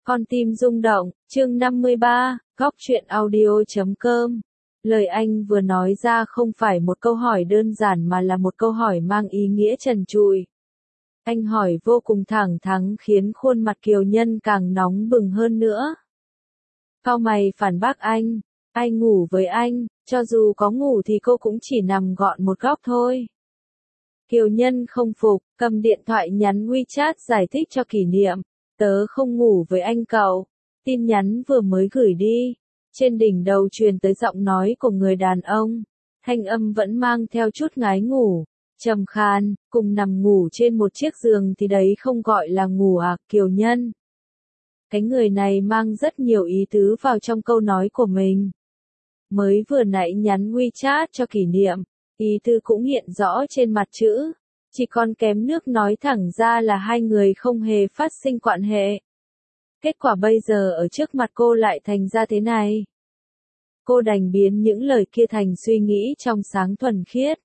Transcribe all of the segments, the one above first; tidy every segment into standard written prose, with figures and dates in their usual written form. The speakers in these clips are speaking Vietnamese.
Con tim rung động, chương 53, góc truyện audio.com. Lời anh vừa nói ra không phải một câu hỏi đơn giản mà là một câu hỏi mang ý nghĩa trần trụi. Anh hỏi vô cùng thẳng thắn khiến khuôn mặt Kiều Nhân càng nóng bừng hơn nữa. Cau mày phản bác anh, ai ngủ với anh, cho dù có ngủ thì cô cũng chỉ nằm gọn một góc thôi. Kiều Nhân không phục, cầm điện thoại nhắn WeChat giải thích cho Kỷ Niệm. Tớ không ngủ với anh cậu. Tin nhắn vừa mới gửi đi. Trên đỉnh đầu truyền tới giọng nói của người đàn ông. Thanh âm vẫn mang theo chút ngái ngủ. Trầm khan, cùng nằm ngủ trên một chiếc giường thì đấy không gọi là ngủ à, Kiều Nhân. Cái người này mang rất nhiều ý tứ vào trong câu nói của mình. Mới vừa nãy nhắn WeChat cho Kỷ Niệm. Ý tứ cũng hiện rõ trên mặt chữ. Chỉ còn kém nước nói thẳng ra là hai người không hề phát sinh quan hệ. Kết quả bây giờ ở trước mặt cô lại thành ra thế này. Cô đành biến những lời kia thành suy nghĩ trong sáng thuần khiết.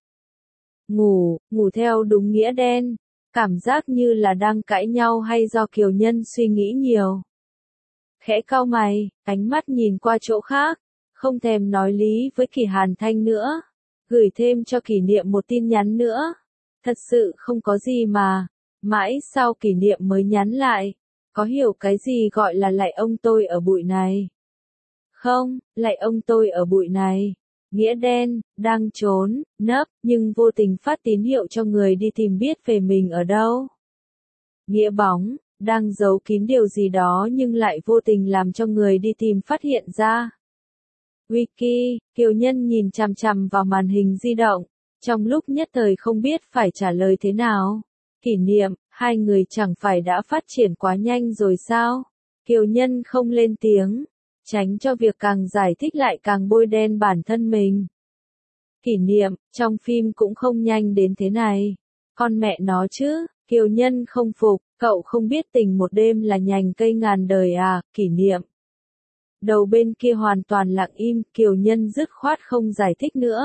Ngủ theo đúng nghĩa đen. Cảm giác như là đang cãi nhau hay do Kiều Nhân suy nghĩ nhiều. Khẽ cau mày, ánh mắt nhìn qua chỗ khác. Không thèm nói lý với Kỷ Hàn Thanh nữa. Gửi thêm cho Kỷ Niệm một tin nhắn nữa. Thật sự không có gì mà. Mãi sau Kỷ Niệm mới nhắn lại. Có hiểu cái gì gọi là lạy ông tôi ở bụi này? Không, lạy ông tôi ở bụi này. Nghĩa đen, đang trốn, nấp, nhưng vô tình phát tín hiệu cho người đi tìm biết về mình ở đâu. Nghĩa bóng, đang giấu kín điều gì đó nhưng lại vô tình làm cho người đi tìm phát hiện ra. Wiki, Kiều Nhân nhìn chằm chằm vào màn hình di động. Trong lúc nhất thời không biết phải trả lời thế nào. Kỷ Niệm, hai người chẳng phải đã phát triển quá nhanh rồi sao? Kiều Nhân không lên tiếng. Tránh cho việc càng giải thích lại càng bôi đen bản thân mình. Kỷ Niệm, trong phim cũng không nhanh đến thế này. Con mẹ nó chứ, Kiều Nhân không phục, cậu không biết tình một đêm là nhành cây ngàn đời à, Kỷ Niệm. Đầu bên kia hoàn toàn lặng im, Kiều Nhân dứt khoát không giải thích nữa.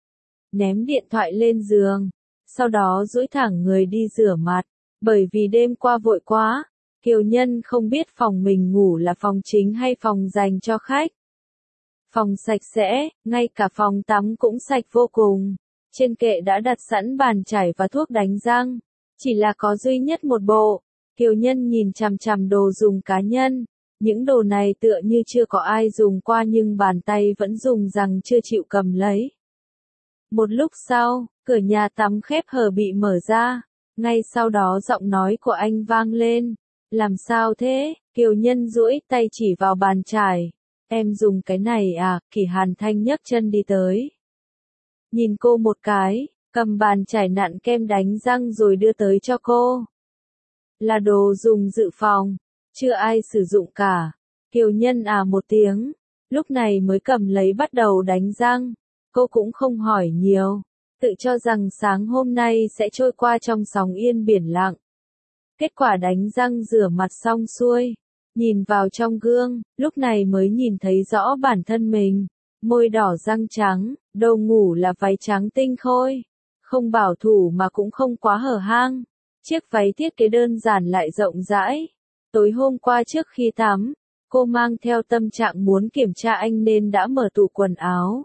Ném điện thoại lên giường, sau đó duỗi thẳng người đi rửa mặt, bởi vì đêm qua vội quá, Kiều Nhân không biết phòng mình ngủ là phòng chính hay phòng dành cho khách. Phòng sạch sẽ, ngay cả phòng tắm cũng sạch vô cùng, trên kệ đã đặt sẵn bàn chải và thuốc đánh răng, chỉ là có duy nhất một bộ. Kiều Nhân nhìn chằm chằm đồ dùng cá nhân, những đồ này tựa như chưa có ai dùng qua nhưng bàn tay vẫn dùng rằng chưa chịu cầm lấy. Một lúc sau, cửa nhà tắm khép hờ bị mở ra, ngay sau đó giọng nói của anh vang lên. Làm sao thế? Kiều Nhân duỗi tay chỉ vào bàn chải. Em dùng cái này à? Kỷ Hàn Thanh nhấc chân đi tới. Nhìn cô một cái, cầm bàn chải nặn kem đánh răng rồi đưa tới cho cô. Là đồ dùng dự phòng, chưa ai sử dụng cả. Kiều Nhân à một tiếng, lúc này mới cầm lấy bắt đầu đánh răng. Cô cũng không hỏi nhiều, tự cho rằng sáng hôm nay sẽ trôi qua trong sóng yên biển lặng. Kết quả đánh răng rửa mặt xong xuôi, nhìn vào trong gương, lúc này mới nhìn thấy rõ bản thân mình, môi đỏ răng trắng, đầu ngủ là váy trắng tinh khôi, không bảo thủ mà cũng không quá hở hang, chiếc váy thiết kế đơn giản lại rộng rãi. Tối hôm qua trước khi tắm, cô mang theo tâm trạng muốn kiểm tra anh nên đã mở tủ quần áo.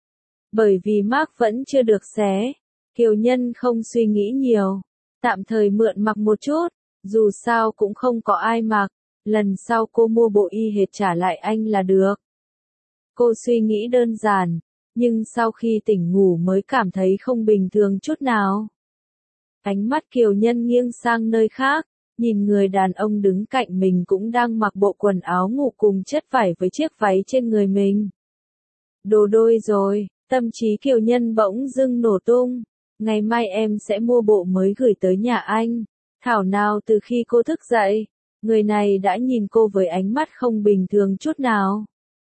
Bởi vì mác vẫn chưa được xé, Kiều Nhân không suy nghĩ nhiều, tạm thời mượn mặc một chút, dù sao cũng không có ai mặc, lần sau cô mua bộ y hệt trả lại anh là được. Cô suy nghĩ đơn giản, nhưng sau khi tỉnh ngủ mới cảm thấy không bình thường chút nào. Ánh mắt Kiều Nhân nghiêng sang nơi khác, nhìn người đàn ông đứng cạnh mình cũng đang mặc bộ quần áo ngủ cùng chất vải với chiếc váy trên người mình. Đồ đôi rồi. Tâm trí Kiều Nhân bỗng dưng nổ tung. Ngày mai em sẽ mua bộ mới gửi tới nhà anh. Thảo nào từ khi cô thức dậy, người này đã nhìn cô với ánh mắt không bình thường chút nào.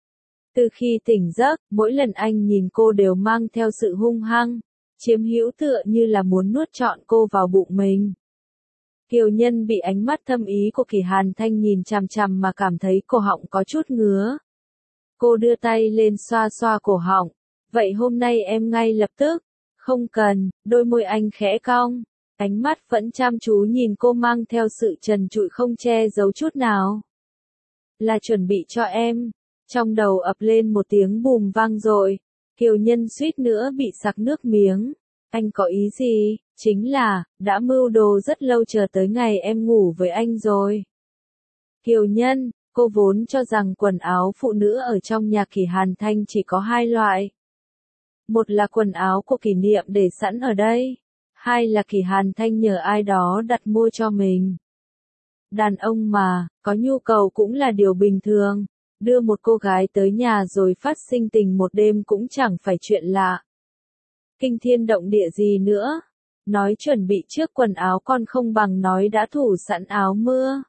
Từ khi tỉnh giấc, mỗi lần anh nhìn cô đều mang theo sự hung hăng, chiếm hữu tựa như là muốn nuốt trọn cô vào bụng mình. Kiều Nhân bị ánh mắt thâm ý của Kỷ Hàn Thanh nhìn chằm chằm mà cảm thấy cổ họng có chút ngứa. Cô đưa tay lên xoa xoa cổ họng. Vậy hôm nay em ngay lập tức. Không cần, đôi môi anh khẽ cong. Ánh mắt vẫn chăm chú nhìn cô mang theo sự trần trụi không che giấu chút nào. là chuẩn bị cho em. Trong đầu ập lên một tiếng bùm vang dội. Kiều Nhân suýt nữa bị sặc nước miếng. Anh có ý gì? Chính là, đã mưu đồ rất lâu chờ tới ngày em ngủ với anh rồi. Kiều Nhân, cô vốn cho rằng quần áo phụ nữ ở trong nhà Kỳ Hàn Thanh chỉ có hai loại. Một là quần áo của kỷ niệm để sẵn ở đây. Hai là Kỳ Hàn Thanh nhờ ai đó đặt mua cho mình. Đàn ông mà, có nhu cầu cũng là điều bình thường. Đưa một cô gái tới nhà rồi phát sinh tình một đêm cũng chẳng phải chuyện lạ. Kinh thiên động địa gì nữa. Nói chuẩn bị trước quần áo còn không bằng nói đã thủ sẵn áo mưa.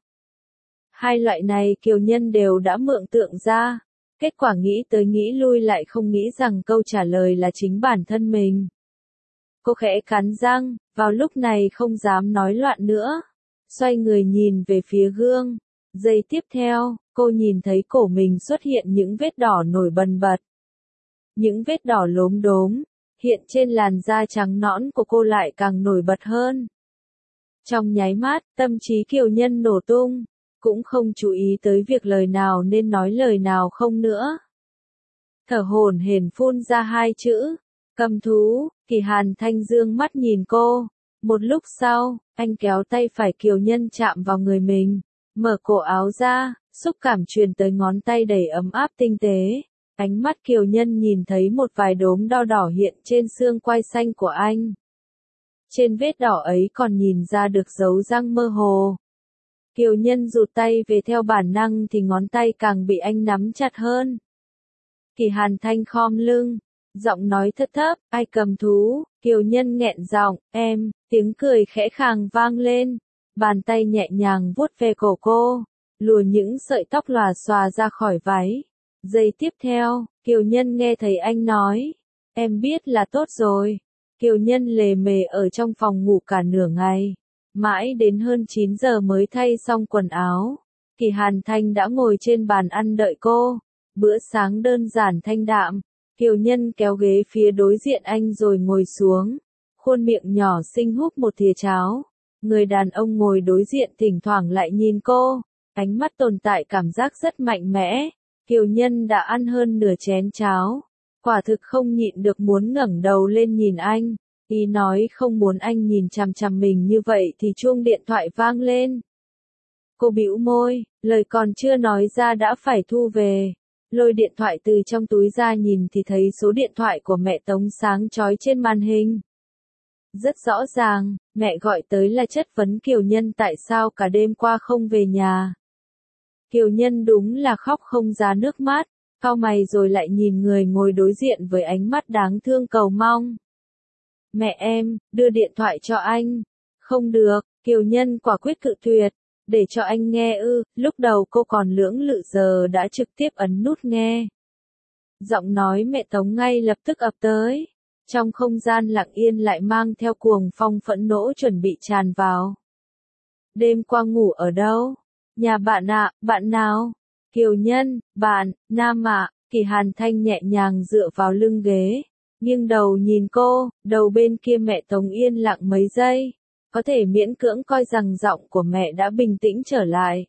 Hai loại này Kiều Nhân đều đã mường tượng ra. Kết quả nghĩ tới nghĩ lui lại không nghĩ rằng câu trả lời là chính bản thân mình. Cô khẽ cắn răng, vào lúc này không dám nói loạn nữa. Xoay người nhìn về phía gương. Giây tiếp theo, cô nhìn thấy cổ mình xuất hiện những vết đỏ nổi bần bật. Những vết đỏ lốm đốm, hiện trên làn da trắng nõn của cô lại càng nổi bật hơn. Trong nháy mắt, tâm trí Kiều Nhân nổ tung, cũng không chú ý tới việc lời nào nên nói lời nào không nữa. Thở hổn hển phun ra hai chữ, cầm thú. Kỳ Hàn Thanh dương mắt nhìn cô. Một lúc sau, anh kéo tay phải Kiều Nhân chạm vào người mình, mở cổ áo ra, xúc cảm truyền tới ngón tay đầy ấm áp tinh tế. Ánh mắt Kiều Nhân nhìn thấy một vài đốm đo đỏ hiện trên xương quai xanh của anh. Trên vết đỏ ấy còn nhìn ra được dấu răng mơ hồ. Kiều Nhân rụt tay về theo bản năng thì ngón tay càng bị anh nắm chặt hơn. Kỳ Hàn Thanh khom lưng, giọng nói thấp thấp, ai cầm thú. Kiều Nhân nghẹn giọng, em. Tiếng cười khẽ khàng vang lên. Bàn tay nhẹ nhàng vuốt ve cổ cô, lùa những sợi tóc lòa xòa ra khỏi váy. Giây tiếp theo, Kiều Nhân nghe thấy anh nói, em biết là tốt rồi. Kiều Nhân lề mề ở trong phòng ngủ cả nửa ngày, mãi đến hơn 9 giờ mới thay xong quần áo. Kỳ Hàn Thanh đã ngồi trên bàn ăn đợi cô. Bữa sáng đơn giản thanh đạm. Kiều Nhân kéo ghế phía đối diện anh rồi ngồi xuống. Khuôn miệng nhỏ xinh húp một thìa cháo. Người đàn ông ngồi đối diện thỉnh thoảng lại nhìn cô. Ánh mắt tồn tại cảm giác rất mạnh mẽ. Kiều Nhân đã ăn hơn nửa chén cháo. Quả thực không nhịn được muốn ngẩng đầu lên nhìn anh. Ý nói không muốn anh nhìn chằm chằm mình như vậy thì chuông điện thoại vang lên. Cô bĩu môi, lời còn chưa nói ra đã phải thu về. Lôi điện thoại từ trong túi ra nhìn thì thấy số điện thoại của mẹ Tống sáng chói trên màn hình. Rất rõ ràng, mẹ gọi tới là chất vấn Kiều Nhân tại sao cả đêm qua không về nhà. Kiều Nhân đúng là khóc không ra nước mắt, cau mày rồi lại nhìn người ngồi đối diện với ánh mắt đáng thương cầu mong. Mẹ em, đưa điện thoại cho anh. Không được, Kiều Nhân quả quyết cự tuyệt. Để cho anh nghe ư? Lúc đầu cô còn lưỡng lự giờ đã trực tiếp ấn nút nghe. Giọng nói mẹ Tống ngay lập tức ập tới. Trong không gian lặng yên lại mang theo cuồng phong phẫn nộ chuẩn bị tràn vào. Đêm qua ngủ ở đâu? Nhà bạn ạ, bạn nào? Kiều Nhân, bạn, nam ạ. Kỳ Hàn Thanh nhẹ nhàng dựa vào lưng ghế, nghiêng đầu nhìn cô, đầu bên kia mẹ Tống yên lặng mấy giây. Có thể miễn cưỡng coi rằng giọng của mẹ đã bình tĩnh trở lại.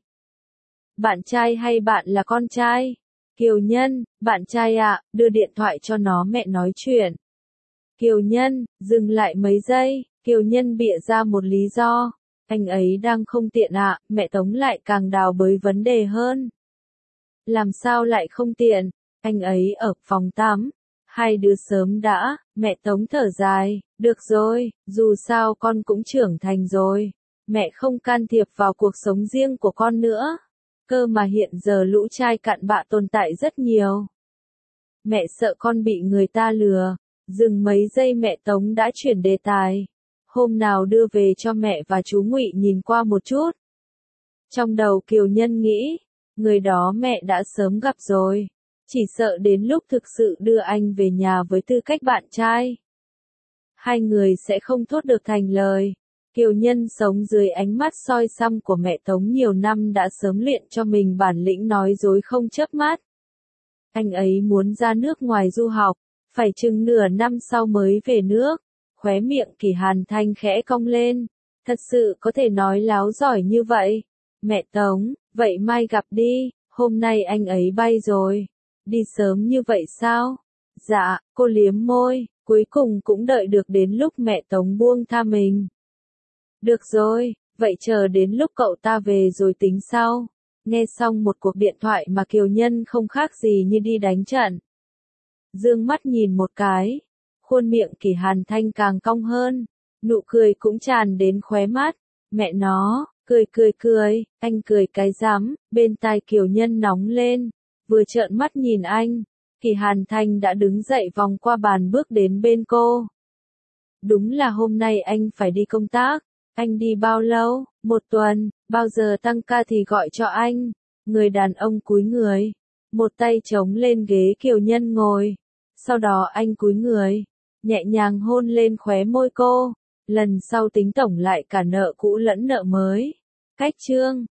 Bạn trai hay bạn là con trai? Kiều Nhân, bạn trai ạ, đưa điện thoại cho nó mẹ nói chuyện. Kiều Nhân, dừng lại mấy giây, Kiều Nhân bịa ra một lý do. Anh ấy đang không tiện ạ, mẹ Tống lại càng đào bới vấn đề hơn. Làm sao lại không tiện? Anh ấy ở phòng tắm. Hai đứa sớm đã, mẹ Tống thở dài, được rồi, dù sao con cũng trưởng thành rồi. Mẹ không can thiệp vào cuộc sống riêng của con nữa. Cơ mà hiện giờ lũ trai cặn bạ tồn tại rất nhiều. Mẹ sợ con bị người ta lừa. Dừng mấy giây mẹ Tống đã chuyển đề tài. Hôm nào đưa về cho mẹ và chú Ngụy nhìn qua một chút. Trong đầu Kiều Nhân nghĩ, người đó mẹ đã sớm gặp rồi. Chỉ sợ đến lúc thực sự đưa anh về nhà với tư cách bạn trai. Hai người sẽ không thốt được thành lời. Kiều Nhân sống dưới ánh mắt soi săm của mẹ Tống nhiều năm đã sớm luyện cho mình bản lĩnh nói dối không chớp mắt. Anh ấy muốn ra nước ngoài du học, phải chừng nửa năm sau mới về nước. Khóe miệng Kỳ Hàn Thanh khẽ cong lên. Thật sự có thể nói láo giỏi như vậy. Mẹ Tống, vậy mai gặp đi. Hôm nay anh ấy bay rồi. Đi sớm như vậy sao? Dạ, cô liếm môi, cuối cùng cũng đợi được đến lúc mẹ Tống buông tha mình. Được rồi, vậy chờ đến lúc cậu ta về rồi tính sau. Nghe xong một cuộc điện thoại mà Kiều Nhân không khác gì như đi đánh trận. Dương mắt nhìn một cái, khuôn miệng Kỷ Hàn Thanh càng cong hơn, nụ cười cũng tràn đến khóe mắt. Mẹ nó, cười, anh cười cái rắm, bên tai Kiều Nhân nóng lên, vừa trợn mắt nhìn anh, Kỷ Hàn Thanh đã đứng dậy vòng qua bàn bước đến bên cô. Đúng là hôm nay anh phải đi công tác, anh đi bao lâu? 1 tuần, bao giờ tăng ca thì gọi cho anh. Người đàn ông cúi người, một tay chống lên ghế Kiều Nhân ngồi, sau đó anh cúi người, nhẹ nhàng hôn lên khóe môi cô, lần sau tính tổng lại cả nợ cũ lẫn nợ mới. Cách chương